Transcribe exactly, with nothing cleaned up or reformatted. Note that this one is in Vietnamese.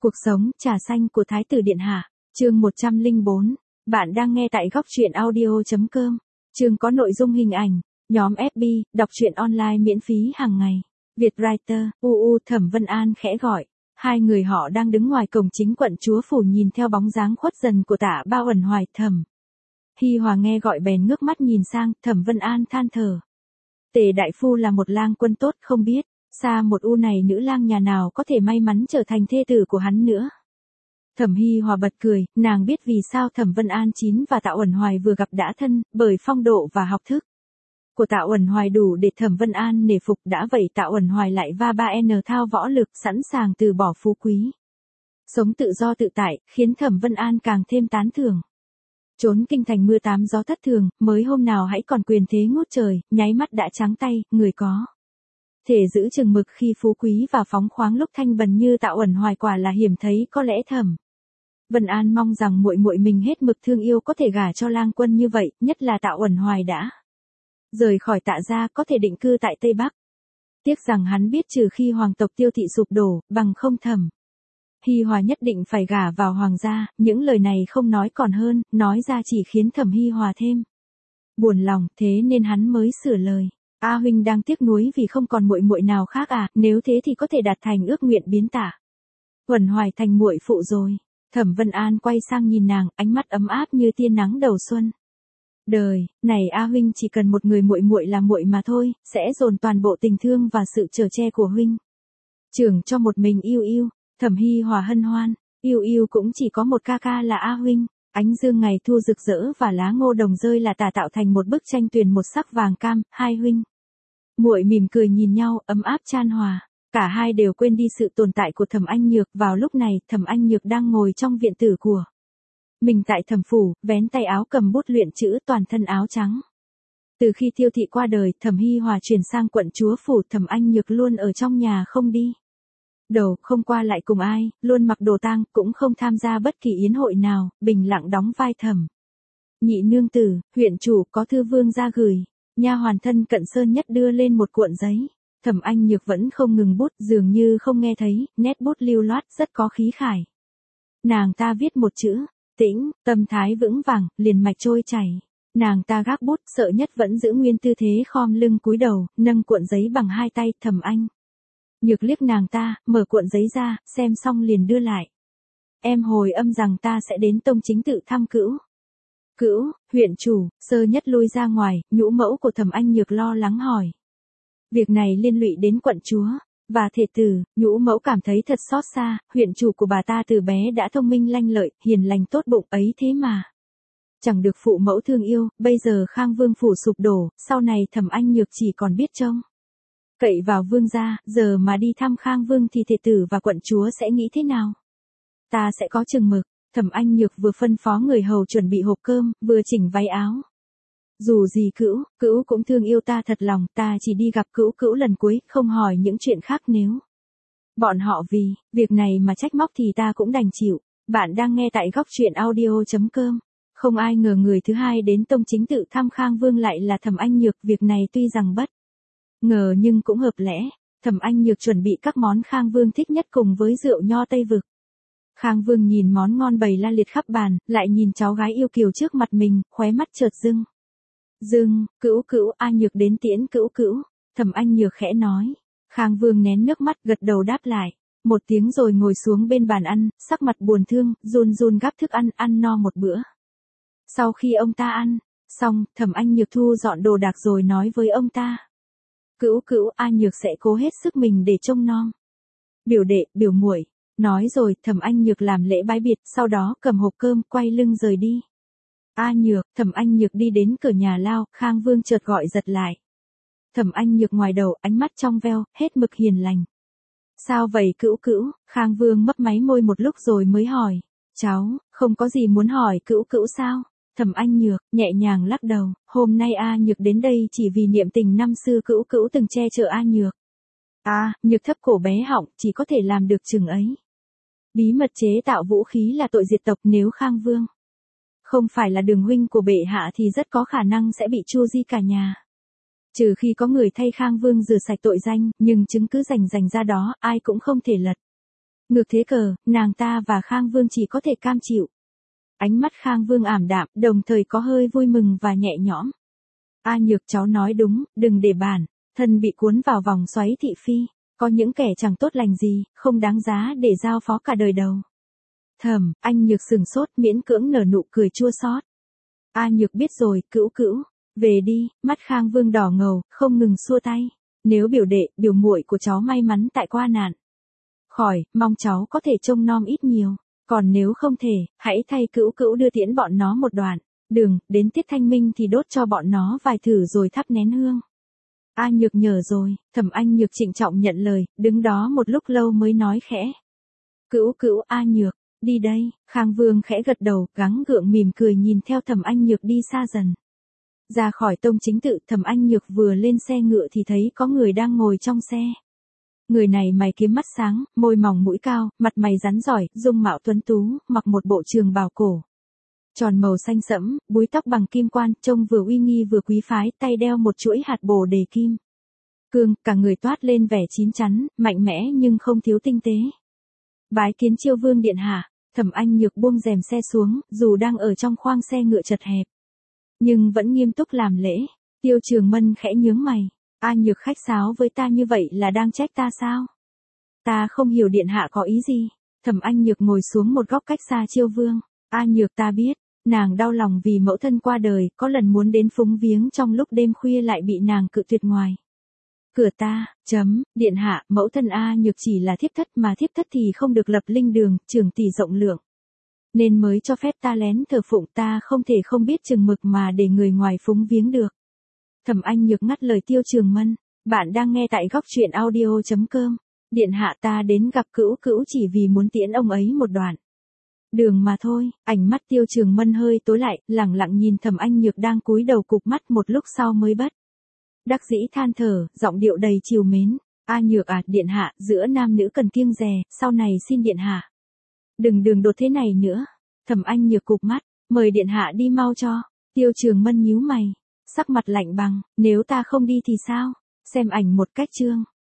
Cuộc sống, trà xanh của Thái tử Điện Hạ, chương một trăm lẻ bốn. Bạn đang nghe tại góc truyện audio.com. Chương có nội dung hình ảnh, nhóm ép bê, đọc truyện online miễn phí hàng ngày. Việt Writer, u u Thẩm Vân An khẽ gọi. Hai người họ đang đứng ngoài cổng chính quận chúa phủ nhìn theo bóng dáng khuất dần của Tạ Bao Ẩn Hoài. Thẩm Hi Hòa nghe gọi bèn ngước mắt nhìn sang, Thẩm Vân An than thở. Tề đại phu là một lang quân tốt, không biết xa một u này nữ lang nhà nào có thể may mắn trở thành thê tử của hắn nữa. Thẩm Hi Hòa bật cười, nàng biết vì sao Thẩm Vân An Chín và Tạ Uẩn Hoài vừa gặp đã thân, bởi phong độ và học thức của Tạ Uẩn Hoài đủ để Thẩm Vân An nể phục, đã vậy Tạ Uẩn Hoài lại va ba n thao võ lực, sẵn sàng từ bỏ phú quý, sống tự do tự tại, khiến Thẩm Vân An càng thêm tán thưởng. Trốn kinh thành mưa tám gió thất thường, mới hôm nào hãy còn quyền thế ngút trời, nháy mắt đã trắng tay, người có thể giữ chừng mực khi phú quý và phóng khoáng lúc thanh bần như Tạ Uẩn Hoài quả là hiểm thấy. Có lẽ Thẩm Vân An mong rằng muội muội mình hết mực thương yêu có thể gả cho lang quân như vậy, nhất là Tạ Uẩn Hoài đã rời khỏi Tạ gia, có thể định cư tại Tây Bắc. Tiếc rằng hắn biết trừ khi hoàng tộc Tiêu thị sụp đổ, bằng không Thẩm Hi Hòa nhất định phải gả vào hoàng gia. Những lời này không nói còn hơn, nói ra chỉ khiến Thẩm Hi Hòa thêm buồn lòng, thế nên hắn mới sửa lời. A huynh đang tiếc nuối vì không còn muội muội nào khác à? Nếu thế thì có thể đạt thành ước nguyện biến Tạ Uẩn Hoài thành muội phụ rồi. Thẩm Vân An quay sang nhìn nàng, ánh mắt ấm áp như tia nắng đầu xuân. Đời này A huynh chỉ cần một người muội muội là muội mà thôi, sẽ dồn toàn bộ tình thương và sự chở che của huynh trưởng cho một mình Yêu Yêu. Thẩm Hi Hòa hân hoan, Yêu Yêu cũng chỉ có một ca ca là A huynh. Ánh dương ngày thu rực rỡ và lá ngô đồng rơi là tà tạo thành một bức tranh tuyền một sắc vàng cam. Hai huynh muội mỉm cười nhìn nhau, ấm áp chan hòa. Cả hai đều quên đi sự tồn tại của Thẩm Anh Nhược. Vào lúc này, Thẩm Anh Nhược đang ngồi trong viện tử của mình tại Thẩm phủ, vén tay áo cầm bút luyện chữ, toàn thân áo trắng. Từ khi Tiêu thị qua đời, Thẩm Hi Hòa chuyển sang quận chúa phủ, Thẩm Anh Nhược luôn ở trong nhà không đi đầu, không qua lại cùng ai, luôn mặc đồ tang, cũng không tham gia bất kỳ yến hội nào, bình lặng đóng vai Thẩm nhị nương tử. Huyện chủ có thư vương ra gửi. Nha hoàn thân cận Sơn Nhất đưa lên một cuộn giấy. Thẩm Anh Nhược vẫn không ngừng bút, dường như không nghe thấy, nét bút lưu loát, rất có khí khải. Nàng ta viết một chữ, tĩnh, tâm thái vững vàng, liền mạch trôi chảy. Nàng ta gác bút, sợ Nhất vẫn giữ nguyên tư thế khom lưng cúi đầu, nâng cuộn giấy bằng hai tay. Thẩm Anh Nhược liếc nàng ta, mở cuộn giấy ra, xem xong liền đưa lại. Em hồi âm rằng ta sẽ đến tông chính tự thăm Cữu Cữu. Huyện chủ. Sơ Nhất lui ra ngoài, nhũ mẫu của Thẩm Anh Nhược lo lắng hỏi. Việc này liên lụy đến quận chúa và thể tử. Nhũ mẫu cảm thấy thật xót xa, huyện chủ của bà ta từ bé đã thông minh lanh lợi, hiền lành tốt bụng ấy, thế mà chẳng được phụ mẫu thương yêu. Bây giờ Khang Vương phủ sụp đổ, sau này Thẩm Anh Nhược chỉ còn biết trông cậy vào vương gia, giờ mà đi thăm Khang Vương thì thể tử và quận chúa sẽ nghĩ thế nào? Ta sẽ có chừng mực. Thẩm Anh Nhược vừa phân phó người hầu chuẩn bị hộp cơm, vừa chỉnh váy áo. Dù gì Cữu Cữu cũng thương yêu ta thật lòng, ta chỉ đi gặp Cữu Cữu lần cuối, không hỏi những chuyện khác. Nếu bọn họ vì việc này mà trách móc thì ta cũng đành chịu. Bạn đang nghe tại góc truyện audio.com. Không ai ngờ người thứ hai đến tông chính tự thăm Khang Vương lại là Thẩm Anh Nhược. Việc này tuy rằng bất ngờ nhưng cũng hợp lẽ. Thẩm Anh Nhược chuẩn bị các món Khang Vương thích nhất cùng với rượu nho Tây Vực. Khang Vương nhìn món ngon bày la liệt khắp bàn, lại nhìn cháu gái yêu kiều trước mặt mình, khóe mắt chợt dưng dưng. Cữu Cữu, A Nhược đến tiễn Cữu Cữu. Thẩm Anh Nhược khẽ nói. Khang Vương nén nước mắt, gật đầu đáp lại một tiếng rồi ngồi xuống bên bàn ăn, sắc mặt buồn thương, run run gắp thức ăn, ăn no một bữa. Sau khi ông ta ăn xong, Thẩm Anh Nhược thu dọn đồ đạc rồi nói với ông ta. Cữu Cữu, A Nhược sẽ cố hết sức mình để trông nom biểu đệ, biểu muội. Nói rồi, Thẩm Anh Nhược làm lễ bái biệt, sau đó cầm hộp cơm, quay lưng rời đi. A Nhược. Thẩm Anh Nhược đi đến cửa nhà lao, Khang Vương chợt gọi giật lại. Thẩm Anh Nhược ngoài đầu, ánh mắt trong veo, hết mực hiền lành. Sao vậy Cữu Cữu? Khang Vương mấp máy môi một lúc rồi mới hỏi. Cháu, không có gì muốn hỏi Cữu Cữu sao? Thẩm Anh Nhược nhẹ nhàng lắc đầu, hôm nay A Nhược đến đây chỉ vì niệm tình năm xưa Cữu Cữu từng che chở A Nhược. A Nhược thấp cổ bé họng, chỉ có thể làm được chừng ấy. Bí mật chế tạo vũ khí là tội diệt tộc, nếu Khang Vương không phải là đường huynh của bệ hạ thì rất có khả năng sẽ bị tru di cả nhà. Trừ khi có người thay Khang Vương rửa sạch tội danh, nhưng chứng cứ rành rành ra đó, ai cũng không thể lật Ngược thế cờ, nàng ta và Khang Vương chỉ có thể cam chịu. Ánh mắt Khang Vương ảm đạm, đồng thời có hơi vui mừng và nhẹ nhõm. A Nhược cháu nói đúng, đừng để bản thân bị cuốn vào vòng xoáy thị phi, có những kẻ chẳng tốt lành gì, không đáng giá để giao phó cả đời đầu. Thầm, anh Nhược sừng sốt miễn cưỡng nở nụ cười chua xót. A Nhược biết rồi, cữu cữu, về đi, mắt Khang Vương đỏ ngầu, không ngừng xua tay. Nếu biểu đệ, biểu muội của cháu may mắn tại qua nạn khỏi, mong cháu có thể trông nom ít nhiều. Còn nếu không thể, hãy thay cữu cữu đưa tiễn bọn nó một đoạn. Đường, đến tiết thanh minh thì đốt cho bọn nó vài thử rồi thắp nén hương. A Nhược nhờ rồi, Thẩm Anh Nhược trịnh trọng nhận lời, đứng đó một lúc lâu mới nói khẽ. Cữu cữu A Nhược, đi đây, Khang Vương khẽ gật đầu, gắng gượng mỉm cười nhìn theo Thẩm Anh Nhược đi xa dần. Ra khỏi tông chính tự, Thẩm Anh Nhược vừa lên xe ngựa thì thấy có người đang ngồi trong xe. Người này mày kiếm mắt sáng, môi mỏng mũi cao, mặt mày rắn giỏi, dung mạo tuấn tú, mặc một bộ trường bào cổ tròn màu xanh sẫm, búi tóc bằng kim quan, trông vừa uy nghi vừa quý phái, tay đeo một chuỗi hạt bồ đề kim cương, cả người toát lên vẻ chín chắn, mạnh mẽ nhưng không thiếu tinh tế. Bái kiến Chiêu Vương điện hạ. Thẩm Anh Nhược buông rèm xe xuống, dù đang ở trong khoang xe ngựa chật hẹp, nhưng vẫn nghiêm túc làm lễ. Tiêu Trường Mân khẽ nhướng mày. A Nhược khách sáo với ta như vậy là đang trách ta sao? Ta không hiểu điện hạ có ý gì. Thẩm Anh Nhược ngồi xuống một góc cách xa Chiêu Vương. A Nhược ta biết, nàng đau lòng vì mẫu thân qua đời, có lần muốn đến phúng viếng trong lúc đêm khuya lại bị nàng cự tuyệt ngoài cửa ta, chấm, điện hạ, mẫu thân A Nhược chỉ là thiếp thất mà thiếp thất thì không được lập linh đường, trường tỷ rộng lượng. Nên mới cho phép ta lén thờ phụng, ta không thể không biết chừng mực mà để người ngoài phúng viếng được. Thẩm Anh Nhược ngắt lời Tiêu Trường Mân, bạn đang nghe tại góc truyện audio chấm com. Điện hạ ta đến gặp cữu cữu chỉ vì muốn tiễn ông ấy một đoạn đường mà thôi. Ánh mắt Tiêu Trường Mân hơi tối lại, lẳng lặng nhìn Thẩm Anh Nhược đang cúi đầu cụp mắt, một lúc sau mới bất đắc dĩ than thở, giọng điệu đầy trìu mến. A Nhược à, điện hạ, giữa nam nữ cần kiêng dè, sau này xin điện hạ đừng đường đột thế này nữa. Thẩm Anh Nhược cụp mắt, mời điện hạ đi mau cho. Tiêu Trường Mân nhíu mày, sắc mặt lạnh băng, nếu ta không đi thì sao? Xem ảnh một cách chương.